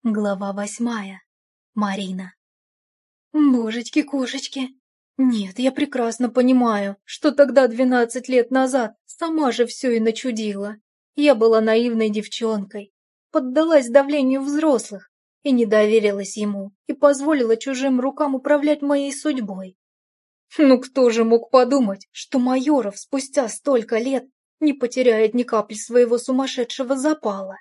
Глава 8. Марина. Божечки-кошечки. Нет, я прекрасно понимаю, что тогда 12 лет назад сама же все и начудила. Я была наивной девчонкой, поддалась давлению взрослых и не доверилась ему, и позволила чужим рукам управлять моей судьбой. Ну кто же мог подумать, что Майоров спустя столько лет не потеряет ни капли своего сумасшедшего запала?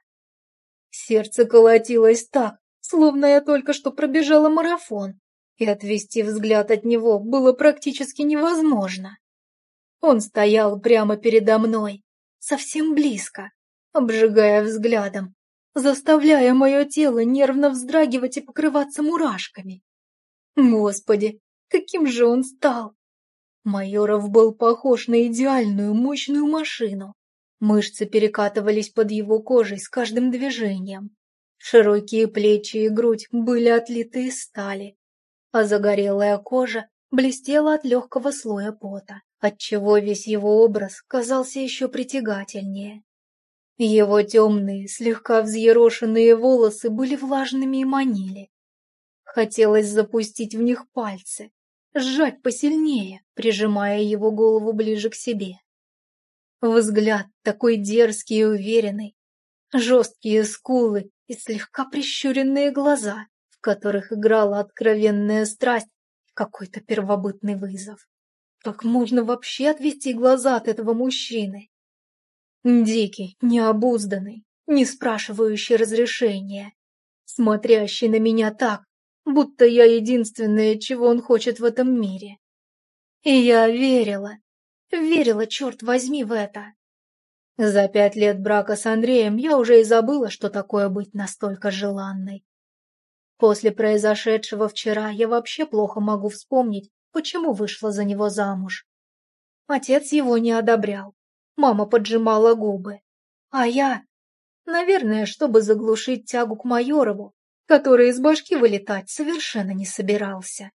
Сердце колотилось так, словно я только что пробежала марафон, и отвести взгляд от него было практически невозможно. Он стоял прямо передо мной, совсем близко, обжигая взглядом, заставляя мое тело нервно вздрагивать и покрываться мурашками. Господи, каким же он стал! Майоров был похож на идеальную мощную машину. Мышцы перекатывались под его кожей с каждым движением. Широкие плечи и грудь были отлиты из стали, а загорелая кожа блестела от легкого слоя пота, отчего весь его образ казался еще притягательнее. Его темные, слегка взъерошенные волосы были влажными и манили. Хотелось запустить в них пальцы, сжать посильнее, прижимая его голову ближе к себе. Взгляд такой дерзкий и уверенный, жесткие скулы и слегка прищуренные глаза, в которых играла откровенная страсть и какой-то первобытный вызов. Как можно вообще отвести глаза от этого мужчины? Дикий, необузданный, не спрашивающий разрешения, смотрящий на меня так, будто я единственное, чего он хочет в этом мире. И я верила, черт возьми, в это. За 5 лет брака с Андреем я уже и забыла, что такое быть настолько желанной. После произошедшего вчера я вообще плохо могу вспомнить, почему вышла за него замуж. Отец его не одобрял, мама поджимала губы, а я, наверное, чтобы заглушить тягу к Майорову, который из башки вылетать совершенно не собирался.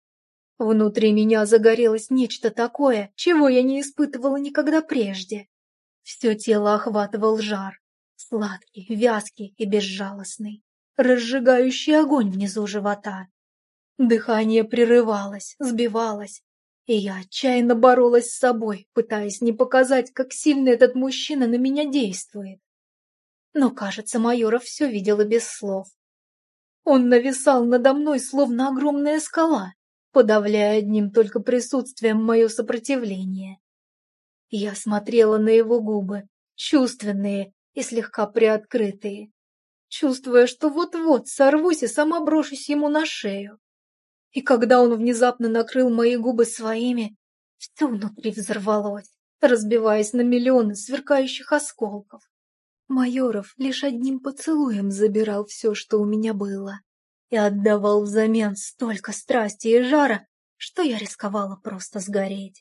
Внутри меня загорелось нечто такое, чего я не испытывала никогда прежде. Все тело охватывал жар, сладкий, вязкий и безжалостный, разжигающий огонь внизу живота. Дыхание прерывалось, сбивалось, и я отчаянно боролась с собой, пытаясь не показать, как сильно этот мужчина на меня действует. Но, кажется, Майоров все видел и без слов. Он нависал надо мной, словно огромная скала, подавляя одним только присутствием мое сопротивление. Я смотрела на его губы, чувственные и слегка приоткрытые, чувствуя, что вот-вот сорвусь и сама брошусь ему на шею. И когда он внезапно накрыл мои губы своими, все внутри взорвалось, разбиваясь на миллионы сверкающих осколков. Майоров лишь одним поцелуем забирал все, что у меня было, и отдавал взамен столько страсти и жара, что я рисковала просто сгореть.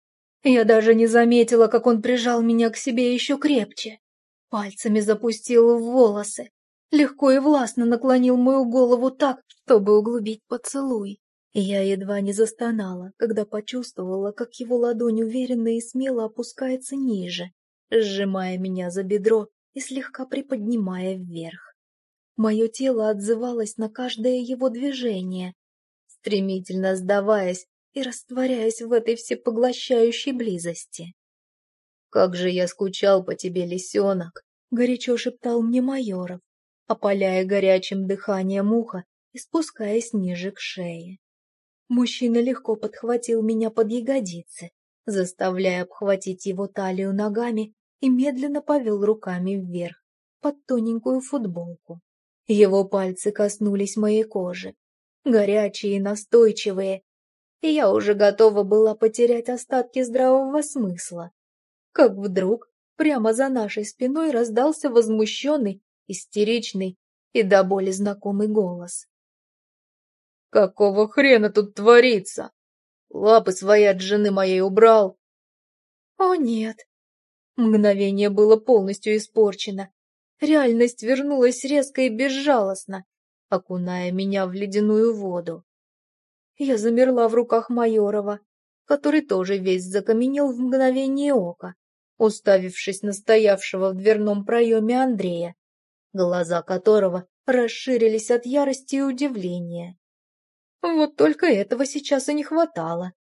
Я даже не заметила, как он прижал меня к себе еще крепче. Пальцами запустил в волосы, легко и властно наклонил мою голову так, чтобы углубить поцелуй. И я едва не застонала, когда почувствовала, как его ладонь уверенно и смело опускается ниже, сжимая меня за бедро и слегка приподнимая вверх. Мое тело отзывалось на каждое его движение, стремительно сдаваясь и растворяясь в этой всепоглощающей близости. «Как же я скучал по тебе, лисенок!» — горячо шептал мне Майоров, опаляя горячим дыханием ухо и спускаясь ниже к шее. Мужчина легко подхватил меня под ягодицы, заставляя обхватить его талию ногами и медленно повел руками вверх, под тоненькую футболку. Его пальцы коснулись моей кожи, горячие и настойчивые, и я уже готова была потерять остатки здравого смысла. Как вдруг прямо за нашей спиной раздался возмущенный, истеричный и до боли знакомый голос. «Какого хрена тут творится? Лапы свои от жены моей убрал!» «О нет!» Мгновение было полностью испорчено. Реальность вернулась резко и безжалостно, окуная меня в ледяную воду. Я замерла в руках Майорова, который тоже весь закаменел в мгновение ока, уставившись на стоявшего в дверном проеме Андрея, глаза которого расширились от ярости и удивления. Вот только этого сейчас и не хватало.